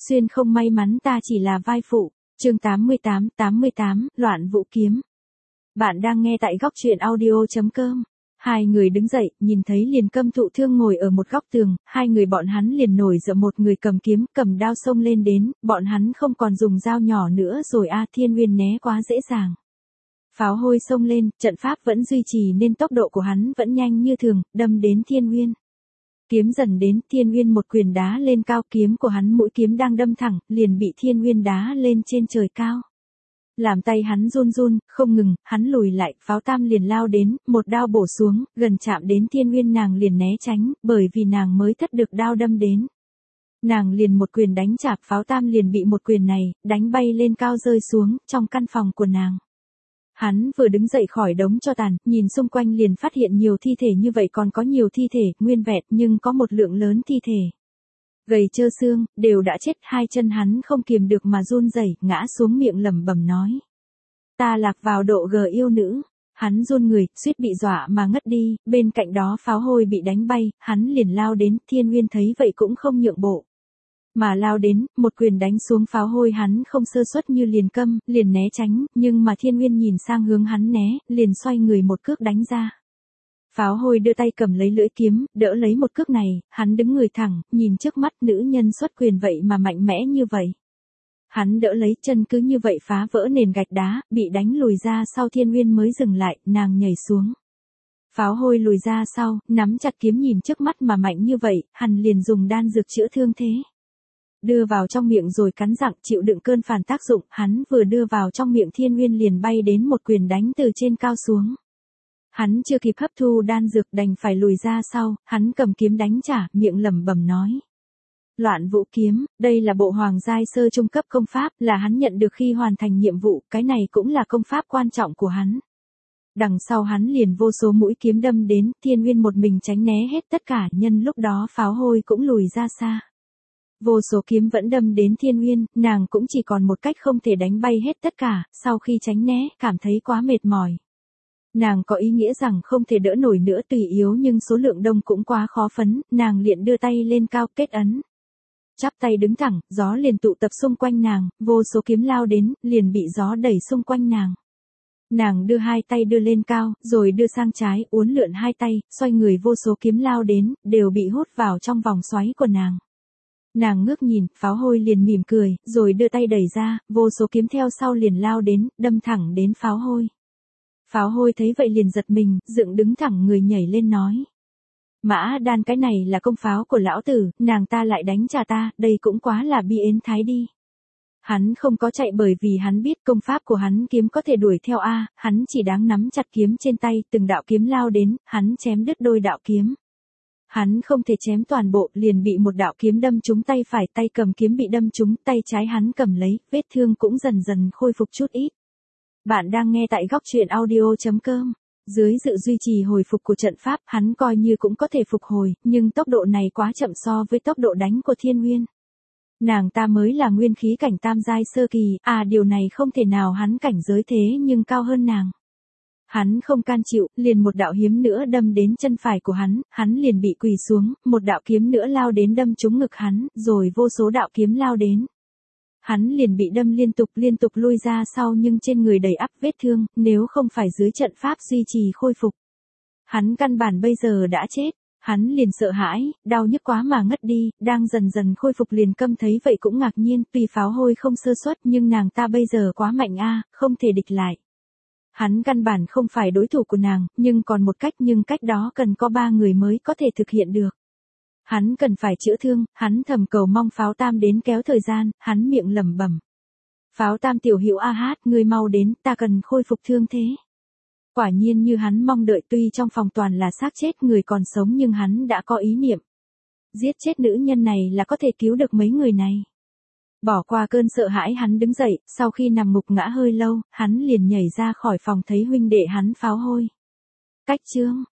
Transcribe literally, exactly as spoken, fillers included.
xuyên không may mắn ta chỉ là vai phụ. Chương tám mươi tám, tám mươi tám, Loạn Vũ Kiếm. Bạn đang nghe tại góc truyện audio chấm com. Hai người đứng dậy, nhìn thấy Liền Câm thụ thương ngồi ở một góc tường, hai người bọn hắn liền nổi giận, một người cầm kiếm, cầm đao xông lên đến, bọn hắn không còn dùng dao nhỏ nữa rồi a. Thiên Nguyên né quá dễ dàng. Pháo hôi xông lên, trận pháp vẫn duy trì nên tốc độ của hắn vẫn nhanh như thường, đâm đến Thiên Nguyên. Kiếm dần đến, Thiên Nguyên một quyền đá lên cao, kiếm của hắn mũi kiếm đang đâm thẳng, liền bị Thiên Nguyên đá lên trên trời cao. Làm tay hắn run run, không ngừng, hắn lùi lại, Pháo Tam liền lao đến, một đao bổ xuống, gần chạm đến Thiên Nguyên, nàng liền né tránh, bởi vì nàng mới thất được đao đâm đến. Nàng liền một quyền đánh chạp, Pháo Tam liền bị một quyền này, đánh bay lên cao rơi xuống, trong căn phòng của nàng. Hắn vừa đứng dậy khỏi đống tro tàn, nhìn xung quanh liền phát hiện nhiều thi thể như vậy, còn có nhiều thi thể, nguyên vẹn, nhưng có một lượng lớn thi thể. Gầy trơ xương, đều đã chết, hai chân hắn không kiềm được mà run rẩy, ngã xuống miệng lẩm bẩm nói. Ta lạc vào độ gờ yêu nữ. Hắn run người, suýt bị dọa mà ngất đi, bên cạnh đó pháo hôi bị đánh bay, hắn liền lao đến, Thiên Nguyên thấy vậy cũng không nhượng bộ. Mà lao đến, một quyền đánh xuống pháo hôi, hắn không sơ suất như Liền Câm, liền né tránh, nhưng mà Thiên Nguyên nhìn sang hướng hắn né, liền xoay người một cước đánh ra. Pháo hôi đưa tay cầm lấy lưỡi kiếm, đỡ lấy một cước này, hắn đứng người thẳng, nhìn trước mắt nữ nhân xuất quyền vậy mà mạnh mẽ như vậy. Hắn đỡ lấy, chân cứ như vậy phá vỡ nền gạch đá, bị đánh lùi ra sau, Thiên Nguyên mới dừng lại, nàng nhảy xuống. Pháo hôi lùi ra sau, nắm chặt kiếm nhìn trước mắt mà mạnh như vậy, hắn liền dùng đan dược chữa thương thế. Đưa vào trong miệng rồi cắn răng chịu đựng cơn phản tác dụng, hắn vừa đưa vào trong miệng, Thiên Nguyên liền bay đến một quyền đánh từ trên cao xuống. Hắn chưa kịp hấp thu đan dược đành phải lùi ra sau, hắn cầm kiếm đánh trả, miệng lẩm bẩm nói. Loạn Vũ Kiếm, đây là bộ hoàng giai sơ trung cấp công pháp, là hắn nhận được khi hoàn thành nhiệm vụ, cái này cũng là công pháp quan trọng của hắn. Đằng sau hắn liền vô số mũi kiếm đâm đến, Thiên Nguyên một mình tránh né hết tất cả, nhân lúc đó pháo hôi cũng lùi ra xa. Vô số kiếm vẫn đâm đến Thiên Nguyên, nàng cũng chỉ còn một cách không thể đánh bay hết tất cả, sau khi tránh né, cảm thấy quá mệt mỏi. Nàng có ý nghĩa rằng không thể đỡ nổi nữa, tùy yếu nhưng số lượng đông cũng quá khó phấn, nàng liền đưa tay lên cao, kết ấn. Chắp tay đứng thẳng, gió liền tụ tập xung quanh nàng, vô số kiếm lao đến, liền bị gió đẩy xung quanh nàng. Nàng đưa hai tay đưa lên cao, rồi đưa sang trái, uốn lượn hai tay, xoay người, vô số kiếm lao đến, đều bị hút vào trong vòng xoáy của nàng. Nàng ngước nhìn, pháo hôi liền mỉm cười, rồi đưa tay đẩy ra, vô số kiếm theo sau liền lao đến, đâm thẳng đến pháo hôi. Pháo hôi thấy vậy liền giật mình, dựng đứng thẳng người, nhảy lên nói. Mã đan, cái này là công pháo của lão tử, nàng ta lại đánh trả ta, đây cũng quá là bi ến thái đi. Hắn không có chạy bởi vì hắn biết công pháp của hắn kiếm có thể đuổi theo a, hắn chỉ đáng nắm chặt kiếm trên tay, từng đạo kiếm lao đến, hắn chém đứt đôi đạo kiếm. Hắn không thể chém toàn bộ, liền bị một đạo kiếm đâm trúng tay phải, tay cầm kiếm bị đâm trúng, tay trái hắn cầm lấy, vết thương cũng dần dần khôi phục chút ít. Bạn đang nghe tại góc truyện audio chấm com. Dưới sự duy trì hồi phục của trận pháp, hắn coi như cũng có thể phục hồi, nhưng tốc độ này quá chậm so với tốc độ đánh của Thiên Nguyên. Nàng ta mới là nguyên khí cảnh tam giai sơ kỳ, à điều này không thể nào, hắn cảnh giới thế nhưng cao hơn nàng. Hắn không can chịu, liền một đạo hiếm nữa đâm đến chân phải của hắn, hắn liền bị quỳ xuống, một đạo kiếm nữa lao đến đâm trúng ngực hắn, rồi vô số đạo kiếm lao đến. Hắn liền bị đâm liên tục liên tục lui ra sau, nhưng trên người đầy ắp vết thương, nếu không phải dưới trận pháp duy trì khôi phục. Hắn căn bản bây giờ đã chết, hắn liền sợ hãi, đau nhức quá mà ngất đi, đang dần dần khôi phục. Liền Câm thấy vậy cũng ngạc nhiên, tuy pháo hôi không sơ suất nhưng nàng ta bây giờ quá mạnh a, không thể địch lại. Hắn căn bản không phải đối thủ của nàng, nhưng còn một cách, nhưng cách đó cần có ba người mới có thể thực hiện được. Hắn cần phải chữa thương, hắn thầm cầu mong Pháo Tam đến kéo thời gian, hắn miệng lẩm bẩm. Pháo Tam tiểu hữu a hát, ngươi mau đến, ta cần khôi phục thương thế. Quả nhiên như hắn mong đợi, tuy trong phòng toàn là xác chết, người còn sống, nhưng hắn đã có ý niệm. Giết chết nữ nhân này là có thể cứu được mấy người này. Bỏ qua cơn sợ hãi, hắn đứng dậy, sau khi nằm ngục ngã hơi lâu, hắn liền nhảy ra khỏi phòng, thấy huynh đệ hắn Pháo Hôi. Cách chương